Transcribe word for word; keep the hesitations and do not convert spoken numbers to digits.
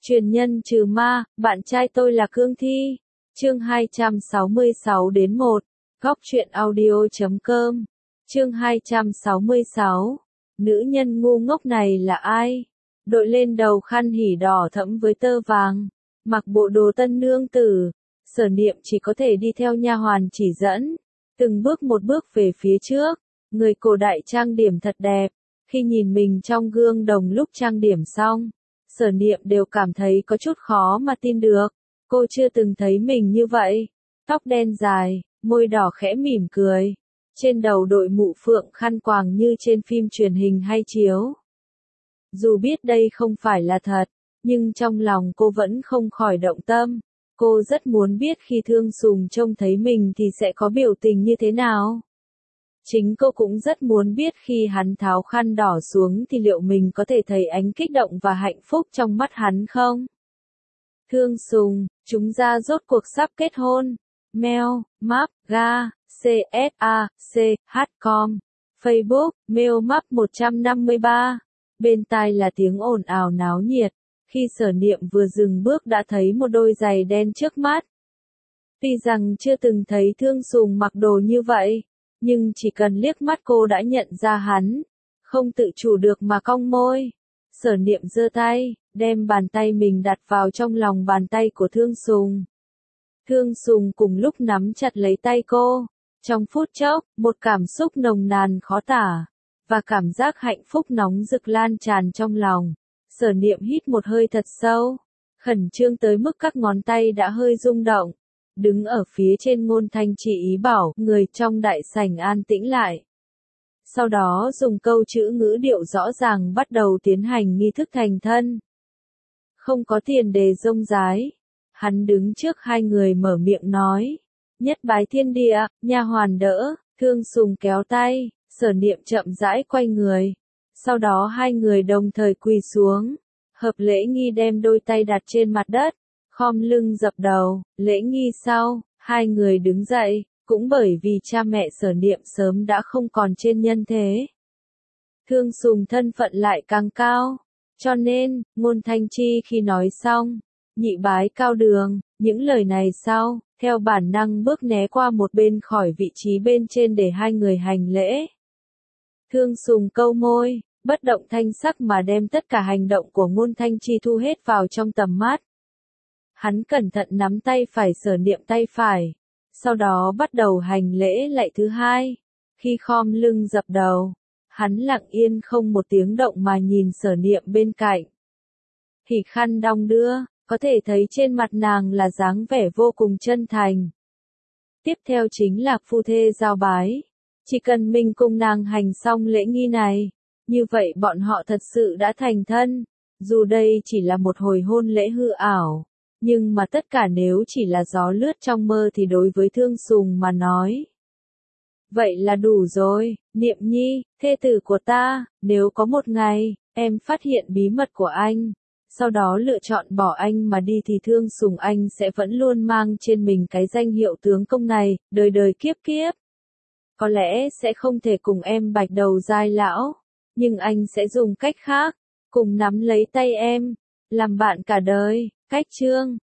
Truyền nhân trừ ma, bạn trai tôi là Cương Thi. Chương hai trăm sáu mươi sáu đến một. Góc truyện audio chấm com. Chương hai trăm sáu mươi sáu. Nữ nhân ngu ngốc này là ai? Đội lên đầu khăn hỉ đỏ thẫm với tơ vàng, mặc bộ đồ tân nương tử, Sở Niệm chỉ có thể đi theo nha hoàn chỉ dẫn, từng bước một bước về phía trước. Người cổ đại trang điểm thật đẹp. Khi nhìn mình trong gương đồng lúc trang điểm xong, Sở Niệm đều cảm thấy có chút khó mà tin được. Cô chưa từng thấy mình như vậy. Tóc đen dài, môi đỏ khẽ mỉm cười. Trên đầu đội mũ phượng khăn quàng như trên phim truyền hình hay chiếu. Dù biết đây không phải là thật, nhưng trong lòng cô vẫn không khỏi động tâm. Cô rất muốn biết khi Thương Sùng trông thấy mình thì sẽ có biểu tình như thế nào. Chính cô cũng rất muốn biết khi hắn tháo khăn đỏ xuống thì liệu mình có thể thấy ánh kích động và hạnh phúc trong mắt hắn không? Thương Sùng, chúng ta rốt cuộc sắp kết hôn. Mail, map, ga, csa, c, h com. Facebook, mail map một trăm năm mươi ba. Bên tai là tiếng ồn ào náo nhiệt. Khi Sở Niệm vừa dừng bước đã thấy một đôi giày đen trước mắt. Tuy rằng chưa từng thấy Thương Sùng mặc đồ như vậy, nhưng chỉ cần liếc mắt cô đã nhận ra hắn, không tự chủ được mà cong môi. Sở Niệm giơ tay, đem bàn tay mình đặt vào trong lòng bàn tay của Thương Sùng. Thương Sùng cùng lúc nắm chặt lấy tay cô. Trong phút chốc, một cảm xúc nồng nàn khó tả, và cảm giác hạnh phúc nóng rực lan tràn trong lòng. Sở Niệm hít một hơi thật sâu, khẩn trương tới mức các ngón tay đã hơi rung động. Đứng ở phía trên Ngôn Thanh chỉ ý bảo người trong đại sảnh an tĩnh lại. Sau đó dùng câu chữ ngữ điệu rõ ràng bắt đầu tiến hành nghi thức thành thân. Không có tiền đề rông rái. Hắn đứng trước hai người mở miệng nói. Nhất bái thiên địa, nha hoàn đỡ, Thương Sùng kéo tay, Sở Niệm chậm rãi quay người. Sau đó hai người đồng thời quỳ xuống. Hợp lễ nghi đem đôi tay đặt trên mặt đất. Khom lưng dập đầu, lễ nghi sau, hai người đứng dậy, cũng bởi vì cha mẹ Sở Niệm sớm đã không còn trên nhân thế. Thương Sùng thân phận lại càng cao, cho nên, Ngôn Thanh Chi khi nói xong, nhị bái cao đường, những lời này sau, theo bản năng bước né qua một bên khỏi vị trí bên trên để hai người hành lễ. Thương Sùng câu môi, bất động thanh sắc mà đem tất cả hành động của Ngôn Thanh Chi thu hết vào trong tầm mắt. Hắn cẩn thận nắm tay phải Sở Niệm tay phải, sau đó bắt đầu hành lễ lạy thứ hai. Khi khom lưng dập đầu, hắn lặng yên không một tiếng động mà nhìn Sở Niệm bên cạnh. Hỉ khăn đong đưa, có thể thấy trên mặt nàng là dáng vẻ vô cùng chân thành. Tiếp theo chính là phu thê giao bái. Chỉ cần mình cùng nàng hành xong lễ nghi này, như vậy bọn họ thật sự đã thành thân. Dù đây chỉ là một hồi hôn lễ hư ảo, nhưng mà tất cả nếu chỉ là gió lướt trong mơ thì đối với Thương Sùng mà nói, vậy là đủ rồi. Niệm nhi, thê tử của ta, nếu có một ngày, em phát hiện bí mật của anh, sau đó lựa chọn bỏ anh mà đi thì Thương Sùng anh sẽ vẫn luôn mang trên mình cái danh hiệu tướng công này, đời đời kiếp kiếp. Có lẽ sẽ không thể cùng em bạch đầu giai lão, nhưng anh sẽ dùng cách khác, cùng nắm lấy tay em, làm bạn cả đời. Cách chương